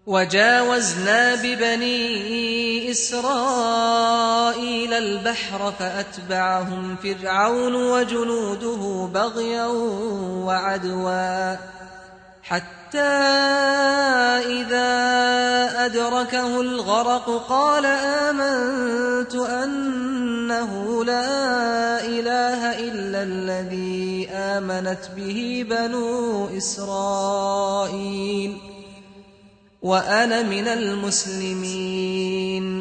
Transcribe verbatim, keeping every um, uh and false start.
وجاوزنا ببني إسرائيل البحر فأتبعهم فرعون وجنوده بغيا وعدوا حتى إذا أدركه الغرق قال آمنت أنه لا إله إلا الذي آمنت به بنو إسرائيل وأنا من المسلمين